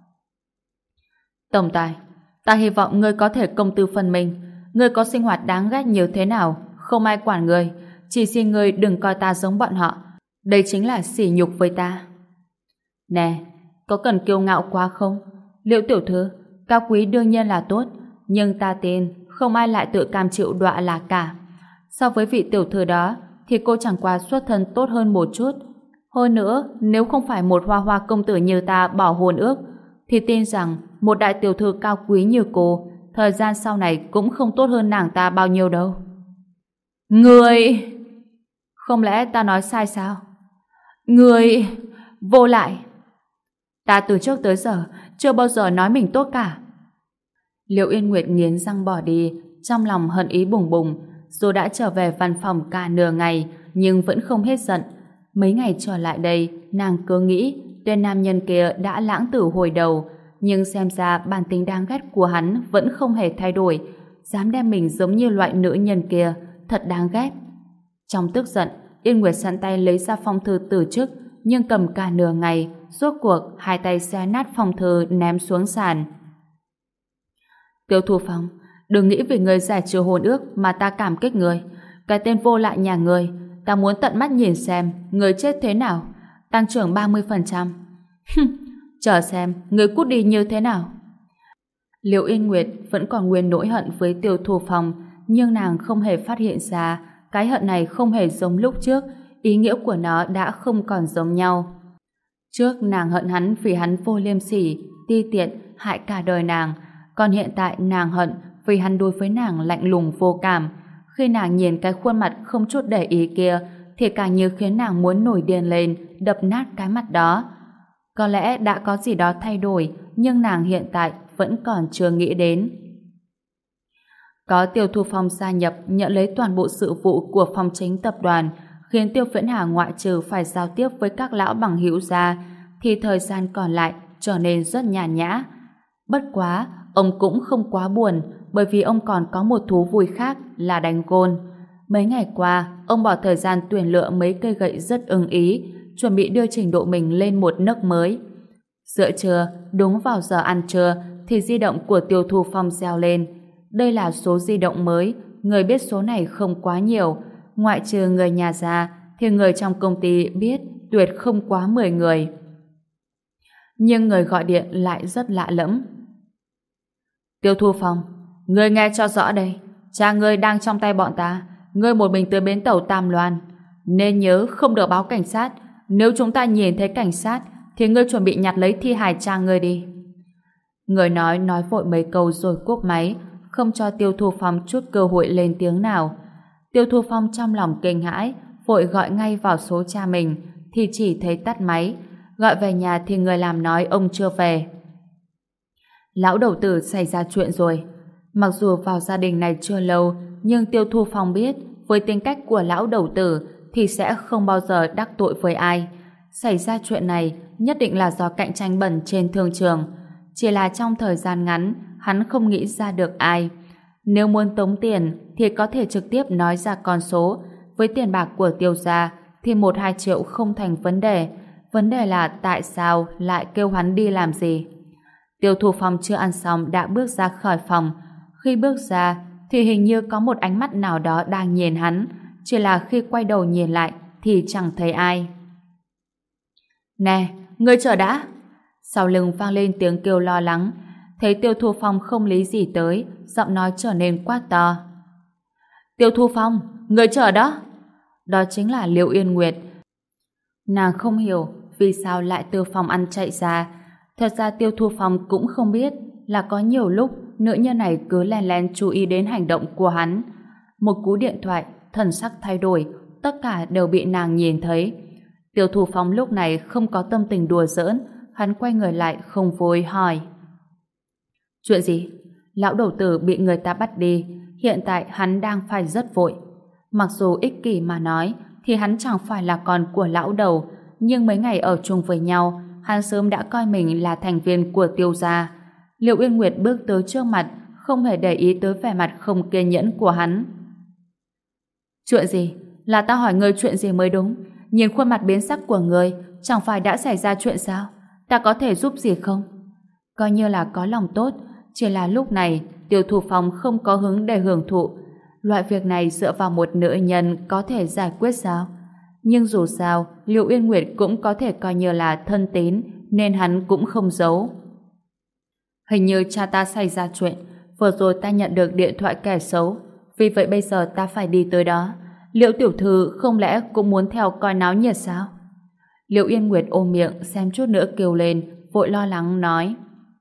Tổng tài, ta hy vọng ngươi có thể công tư phân minh. Ngươi có sinh hoạt đáng ghét như thế nào, không ai quản ngươi. Chỉ xin ngươi đừng coi ta giống bọn họ. Đây chính là sỉ nhục với ta. Nè, có cần kiêu ngạo quá không? Liễu tiểu thư, cao quý đương nhiên là tốt, nhưng ta tin không ai lại tự cam chịu đọa lạc cả. So với vị tiểu thư đó, thì cô chẳng qua xuất thân tốt hơn một chút. Hơn nữa, nếu không phải một hoa hoa công tử như ta bỏ hôn ước, thì tin rằng một đại tiểu thư cao quý như cô, thời gian sau này cũng không tốt hơn nàng ta bao nhiêu đâu. Người... Không lẽ ta nói sai sao? Người... Vô lại. Ta từ trước tới giờ chưa bao giờ nói mình tốt cả. Liễu Yên Nguyệt nghiến răng bỏ đi, trong lòng hận ý bùng bùng. Dù đã trở về văn phòng cả nửa ngày, nhưng vẫn không hết giận. Mấy ngày trở lại đây, nàng cứ nghĩ tên nam nhân kia đã lãng tử hồi đầu, nhưng xem ra bản tính đáng ghét của hắn vẫn không hề thay đổi. Dám đem mình giống như loại nữ nhân kia, thật đáng ghét. Trong tức giận, Yên Nguyệt sẵn tay lấy ra phong thư từ chức, nhưng cầm cả nửa ngày, rốt cuộc hai tay xé nát phong thư ném xuống sàn. Tiêu Thu Phong, đừng nghĩ vì người giải trừ hôn ước mà ta cảm kích người. Cái tên vô lại nhà người, ta muốn tận mắt nhìn xem người chết thế nào. Tăng trưởng 30%. Chờ xem người cút đi như thế nào. Liễu Yên Nguyệt vẫn còn nguyên nỗi hận với Tiêu Thu Phong, nhưng nàng không hề phát hiện ra cái hận này không hề giống lúc trước, ý nghĩa của nó đã không còn giống nhau. Trước nàng hận hắn vì hắn vô liêm sỉ, ti tiện, hại cả đời nàng. Còn hiện tại nàng hận vì hắn đối với nàng lạnh lùng vô cảm. Khi nàng nhìn cái khuôn mặt không chút để ý kia thì càng như khiến nàng muốn nổi điên lên, đập nát cái mặt đó. Có lẽ đã có gì đó thay đổi, nhưng nàng hiện tại vẫn còn chưa nghĩ đến. Có Tiêu Thu Phong gia nhập nhận lấy toàn bộ sự vụ của phòng chính tập đoàn, khiến Tiêu Viễn Hà ngoại trừ phải giao tiếp với các lão bằng hữu ra, thì thời gian còn lại trở nên rất nhàn nhã. Bất quá, ông cũng không quá buồn, bởi vì ông còn có một thú vui khác là đánh gôn. Mấy ngày qua, ông bỏ thời gian tuyển lựa mấy cây gậy rất ưng ý, chuẩn bị đưa trình độ mình lên một nấc mới. Giữa trưa, đúng vào giờ ăn trưa, thì di động của Tiêu Thu Phong reo lên. Đây là số di động mới, người biết số này không quá nhiều. Ngoại trừ người nhà ra, thì người trong công ty biết tuyệt không quá 10 người. Nhưng người gọi điện lại rất lạ lẫm. Tiêu Thu Phong, ngươi nghe cho rõ đây. Cha ngươi đang trong tay bọn ta. Ngươi một mình tới bến tàu Tam Loan. Nên nhớ không được báo cảnh sát. Nếu chúng ta nhìn thấy cảnh sát, thì ngươi chuẩn bị nhặt lấy thi hài cha ngươi đi. Người nói vội mấy câu rồi cúp máy, không cho Tiêu Thu Phong chút cơ hội lên tiếng nào. Tiêu Thu Phong trong lòng kinh hãi, vội gọi ngay vào số cha mình, thì chỉ thấy tắt máy. Gọi về nhà thì người làm nói ông chưa về. Lão đầu tử xảy ra chuyện rồi. Mặc dù vào gia đình này chưa lâu, nhưng Tiêu Thu Phong biết với tính cách của lão đầu tử thì sẽ không bao giờ đắc tội với ai. Xảy ra chuyện này nhất định là do cạnh tranh bẩn trên thương trường. Chỉ là trong thời gian ngắn, hắn không nghĩ ra được ai. Nếu muốn tống tiền thì có thể trực tiếp nói ra con số. Với tiền bạc của Tiêu gia thì 1-2 triệu không thành vấn đề. Vấn đề là tại sao lại kêu hắn đi làm gì? Tiêu Thu Phong chưa ăn xong đã bước ra khỏi phòng. Khi bước ra thì hình như có một ánh mắt nào đó đang nhìn hắn. Chỉ là khi quay đầu nhìn lại thì chẳng thấy ai. Nè, ngươi chờ đã! Sau lưng vang lên tiếng kêu lo lắng. Thấy Tiêu Thu Phong không lý gì tới, giọng nói trở nên quát to. Tiêu Thu Phong, ngươi chờ đó! Đó chính là Liễu Yên Nguyệt. Nàng không hiểu vì sao lại từ phòng ăn chạy ra. Thật ra Tiêu Thu Phong cũng không biết là có nhiều lúc nữ nhân này cứ len lén chú ý đến hành động của hắn. Một cú điện thoại, thần sắc thay đổi, tất cả đều bị nàng nhìn thấy. Tiêu Thu Phong lúc này không có tâm tình đùa giỡn, hắn quay người lại không vui hỏi. Chuyện gì? Lão đầu tử bị người ta bắt đi, hiện tại hắn đang phải rất vội. Mặc dù ích kỷ mà nói, thì hắn chẳng phải là con của lão đầu, nhưng mấy ngày ở chung với nhau, hắn sớm đã coi mình là thành viên của Tiêu gia. Liễu Uyên Nguyệt bước tới trước mặt, không hề để ý tới vẻ mặt không kiên nhẫn của hắn. Chuyện gì? Là ta hỏi ngươi chuyện gì mới đúng. Nhìn khuôn mặt biến sắc của ngươi, chẳng phải đã xảy ra chuyện sao? Ta có thể giúp gì không? Coi như là có lòng tốt, chỉ là lúc này Tiêu Thu Phong không có hứng để hưởng thụ. Loại việc này dựa vào một nữ nhân có thể giải quyết sao? Nhưng dù sao, Liễu Uyên Nguyệt cũng có thể coi như là thân tín, nên hắn cũng không giấu. Hình như cha ta xảy ra chuyện, vừa rồi ta nhận được điện thoại kẻ xấu, vì vậy bây giờ ta phải đi tới đó. Liễu tiểu thư không lẽ cũng muốn theo coi náo nhiệt sao? Liễu Yên Nguyệt ôm miệng xem chút nữa kêu lên, vội lo lắng nói.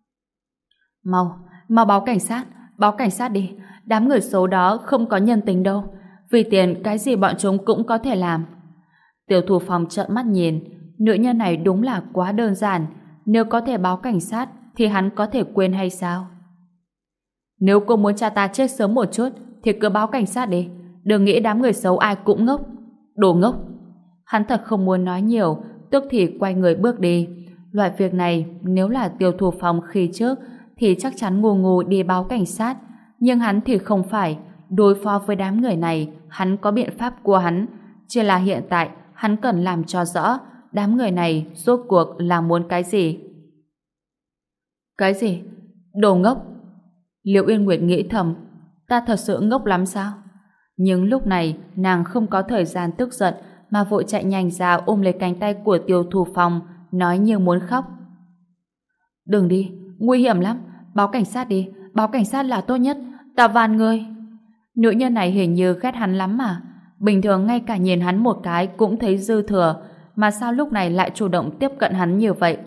Mau báo cảnh sát đi, đám người xấu đó không có nhân tính đâu, vì tiền cái gì bọn chúng cũng có thể làm. Tiêu Thu Phong trợn mắt nhìn, nữ nhân này đúng là quá đơn giản, nếu có thể báo cảnh sát thì hắn có thể quên hay sao? Nếu cô muốn cha ta chết sớm một chút thì cứ báo cảnh sát đi, đừng nghĩ đám người xấu ai cũng ngốc. Đồ ngốc! Hắn thật không muốn nói nhiều, tức thì quay người bước đi. Loại việc này nếu là Tiêu Thu Phong khi trước thì chắc chắn ngu đi báo cảnh sát, nhưng hắn thì không phải. Đối phó với đám người này hắn có biện pháp của hắn, chỉ là hiện tại hắn cần làm cho rõ đám người này rốt cuộc là muốn cái gì. Cái gì? Đồ ngốc! Liễu Yên Nguyệt nghĩ thầm, ta thật sự ngốc lắm sao? Nhưng lúc này nàng không có thời gian tức giận mà vội chạy nhanh ra ôm lấy cánh tay của Tiêu Thu Phong, nói như muốn khóc. Đừng đi, nguy hiểm lắm, báo cảnh sát đi, báo cảnh sát là tốt nhất, ta van ngươi. Nữ nhân này hình như ghét hắn lắm mà, bình thường ngay cả nhìn hắn một cái cũng thấy dư thừa, mà sao lúc này lại chủ động tiếp cận hắn như vậy?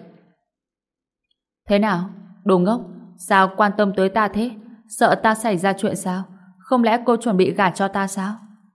Thế nào? Đồ ngốc, sao quan tâm tới ta thế? Sợ ta xảy ra chuyện sao? Không lẽ cô chuẩn bị gả cho ta sao?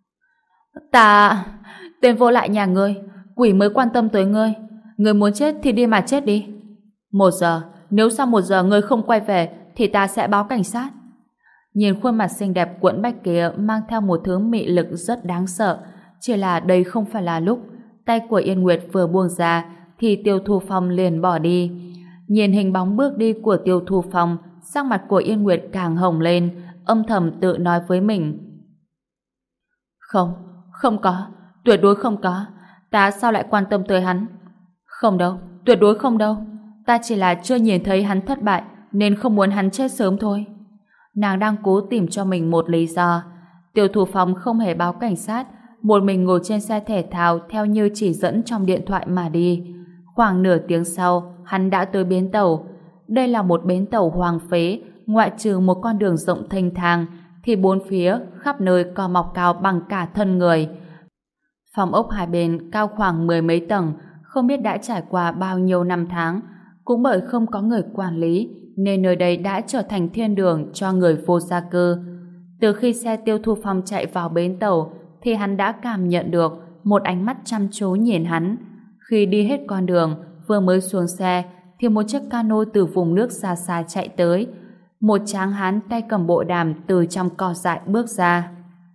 Ta... Tên vô lại nhà ngươi, quỷ mới quan tâm tới ngươi. Ngươi muốn chết thì đi mà chết đi. 1 giờ, nếu sau 1 giờ ngươi không quay về thì ta sẽ báo cảnh sát. Nhìn khuôn mặt xinh đẹp cuộn bách kia mang theo một thứ mị lực rất đáng sợ. Chỉ là đây không phải là lúc. Tay của Yên Nguyệt vừa buông ra thì Tiêu Thu Phong liền bỏ đi. Nhìn hình bóng bước đi của Tiêu Thu Phong, sắc mặt của Yên Nguyệt càng hồng lên, âm thầm tự nói với mình. Không, không có, tuyệt đối không có. Ta sao lại quan tâm tới hắn? Không đâu, tuyệt đối không đâu. Ta chỉ là chưa nhìn thấy hắn thất bại nên không muốn hắn chết sớm thôi. Nàng đang cố tìm cho mình một lý do. Tiêu Thu Phong không hề báo cảnh sát, một mình ngồi trên xe thể thao theo như chỉ dẫn trong điện thoại mà đi. Khoảng nửa tiếng sau, hắn đã tới bến tàu. Đây là một bến tàu hoang phế, ngoại trừ một con đường rộng thênh thang, thì bốn phía khắp nơi cỏ mọc cao bằng cả thân người. Phòng ốc hai bên cao khoảng 10 mấy tầng, không biết đã trải qua bao nhiêu năm tháng. Cũng bởi không có người quản lý, nên nơi đây đã trở thành thiên đường cho người vô gia cư. Từ khi xe Tiêu Thu Phong chạy vào bến tàu, thì hắn đã cảm nhận được một ánh mắt chăm chú nhìn hắn. Khi đi hết con đường, vừa mới xuống xe, thì một chiếc cano từ vùng nước xa xa chạy tới. Một tráng hán tay cầm bộ đàm từ trong cỏ dại bước ra.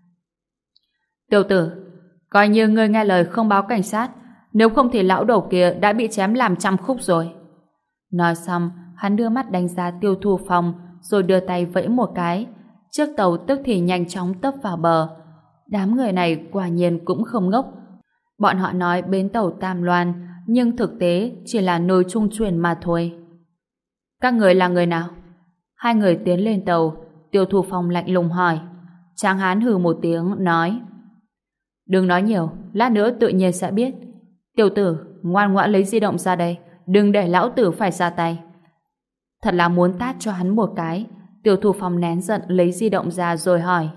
Tiểu tử, coi như ngươi nghe lời không báo cảnh sát, nếu không thì lão đầu kia đã bị chém làm trăm khúc rồi. Nói xong, hắn đưa mắt đánh giá Tiêu Thu Phong, rồi đưa tay vẫy một cái. Chiếc tàu tức thì nhanh chóng tấp vào bờ. Đám người này quả nhiên cũng không ngốc. Bọn họ nói bến tàu Tam Loan, nhưng thực tế chỉ là nơi trung chuyển mà thôi. Các người là người nào? Hai người tiến lên tàu. Tiêu Thu Phong lạnh lùng hỏi. Tráng hán hừ một tiếng, nói: Đừng nói nhiều, lát nữa tự nhiên sẽ biết. Tiểu tử, ngoan ngoãn lấy di động ra đây, đừng để lão tử phải ra tay. Thật là muốn tát cho hắn một cái. Tiêu Thu Phong nén giận lấy di động ra rồi hỏi: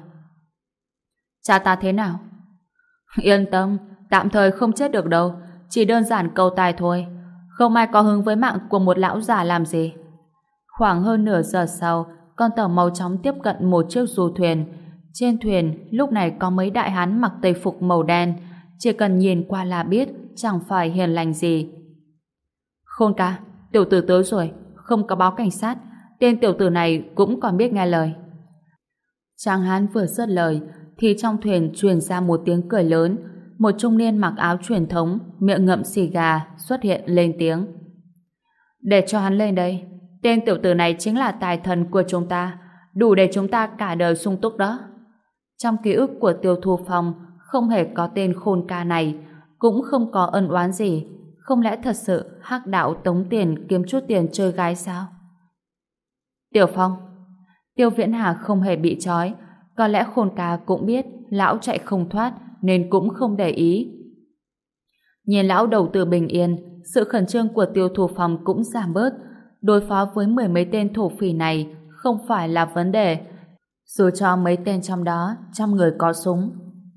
Cha ta thế nào? Yên tâm, tạm thời không chết được đâu, chỉ đơn giản câu tài thôi, không ai có hứng với mạng của một lão già làm gì. Khoảng hơn nửa giờ sau, con tàu mau chóng tiếp cận một chiếc du thuyền. Trên thuyền lúc này có mấy đại hán mặc tây phục màu đen, chỉ cần nhìn qua là biết chẳng phải hiền lành gì. Khôn ca, tiểu tử tới rồi, không có báo cảnh sát, tên tiểu tử này cũng còn biết nghe lời. Tráng hán vừa dứt lời thì trong thuyền truyền ra một tiếng cười lớn. Một trung niên mặc áo truyền thống, miệng ngậm xì gà xuất hiện lên tiếng: Để cho hắn lên đây, tên tiểu tử này chính là tài thần của chúng ta, đủ để chúng ta cả đời sung túc đó. Trong ký ức của Tiêu Thu Phong không hề có tên khôn ca này, cũng không có ân oán gì. Không lẽ thật sự hắc đạo tống tiền kiếm chút tiền chơi gái sao? Tiểu Phong. Tiêu Viễn Hà không hề bị trói, có lẽ khôn ca cũng biết lão chạy không thoát nên cũng không để ý. Nhìn lão đầu tư bình yên, sự khẩn trương của Tiêu Thu Phong cũng giảm bớt. Đối phó với 10 mấy tên thổ phỉ này không phải là vấn đề, dù cho mấy tên trong đó trong người có súng.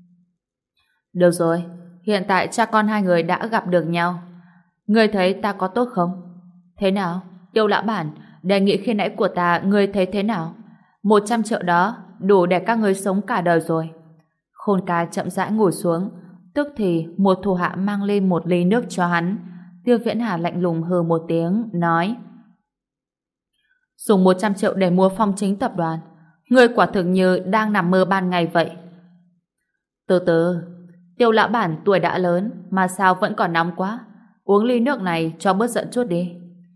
Được rồi, hiện tại cha con hai người đã gặp được nhau. Ngươi thấy ta có tốt không? Thế nào? Tiêu lão bản, đề nghị khi nãy của ta ngươi thấy thế nào? 100 triệu đó đủ để các ngươi sống cả đời rồi. Khôn ca chậm rãi ngồi xuống, tức thì một thủ hạ mang lên một ly nước cho hắn. Tiêu Viễn Hà lạnh lùng hừ một tiếng, nói: Dùng 100 triệu để mua Phong Chính tập đoàn, ngươi quả thực như đang nằm mơ ban ngày vậy. Từ từ, Tiêu lão bản tuổi đã lớn mà sao vẫn còn nóng quá, uống ly nước này cho bớt giận chút đi.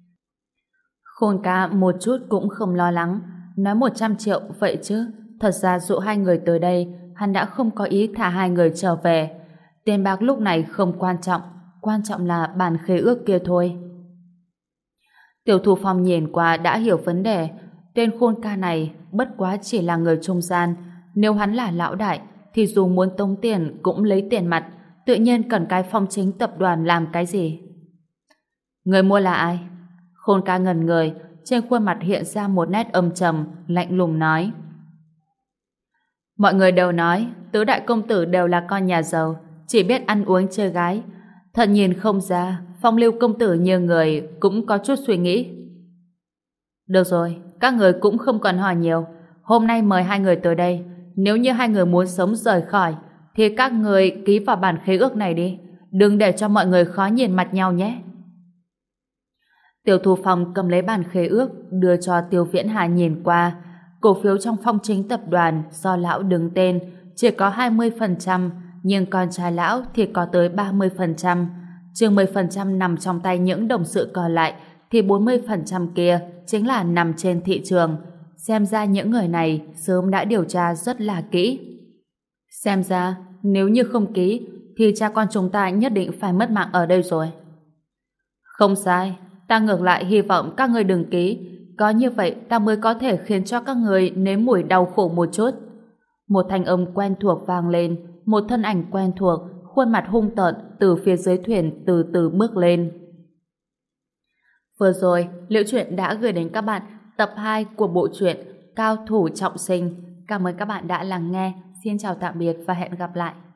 Khôn ca một chút cũng không lo lắng, nói 100 triệu vậy chứ, thật ra dụ hai người tới đây, hắn đã không có ý thả hai người trở về. Tiền bạc lúc này không quan trọng là bản khế ước kia thôi. Tiểu Thu Phong nhìn qua đã hiểu vấn đề. Tên khôn ca này bất quá chỉ là người trung gian. Nếu hắn là lão đại thì dù muốn tống tiền cũng lấy tiền mặt, tự nhiên cần cái Phong Chính tập đoàn làm cái gì? Người mua là ai? Khôn ca ngẩn người, trên khuôn mặt hiện ra một nét âm trầm, lạnh lùng nói: Mọi người đều nói tứ đại công tử đều là con nhà giàu, chỉ biết ăn uống chơi gái. Thật nhìn không ra, Phong Lưu công tử như người cũng có chút suy nghĩ. Được rồi, các người cũng không cần hỏi nhiều. Hôm nay mời hai người tới đây. Nếu như hai người muốn sống rời khỏi, thì các người ký vào bản khế ước này đi. Đừng để cho mọi người khó nhìn mặt nhau nhé. Tiêu Thu Phong cầm lấy bản khế ước, đưa cho Tiêu Viễn Hà nhìn qua. Cổ phiếu trong Phong Chính tập đoàn do lão đứng tên chỉ có 20%, nhưng con trai lão thì có tới 30%. Chừng 10% nằm trong tay những đồng sự còn lại, thì 40% kia chính là nằm trên thị trường. Xem ra những người này sớm đã điều tra rất là kỹ. Xem ra, nếu như không ký, thì cha con chúng ta nhất định phải mất mạng ở đây rồi. Không sai, ta ngược lại hy vọng các người đừng ký. Có như vậy ta mới có thể khiến cho các người nếm mùi đau khổ một chút. Một thanh âm quen thuộc vang lên, một thân ảnh quen thuộc, khuôn mặt hung tợn từ phía dưới thuyền từ từ bước lên. Vừa rồi, Liễu Chuyện đã gửi đến các bạn tập 2 của bộ truyện Cao Thủ Trọng Sinh. Cảm ơn các bạn đã lắng nghe. Xin chào tạm biệt và hẹn gặp lại.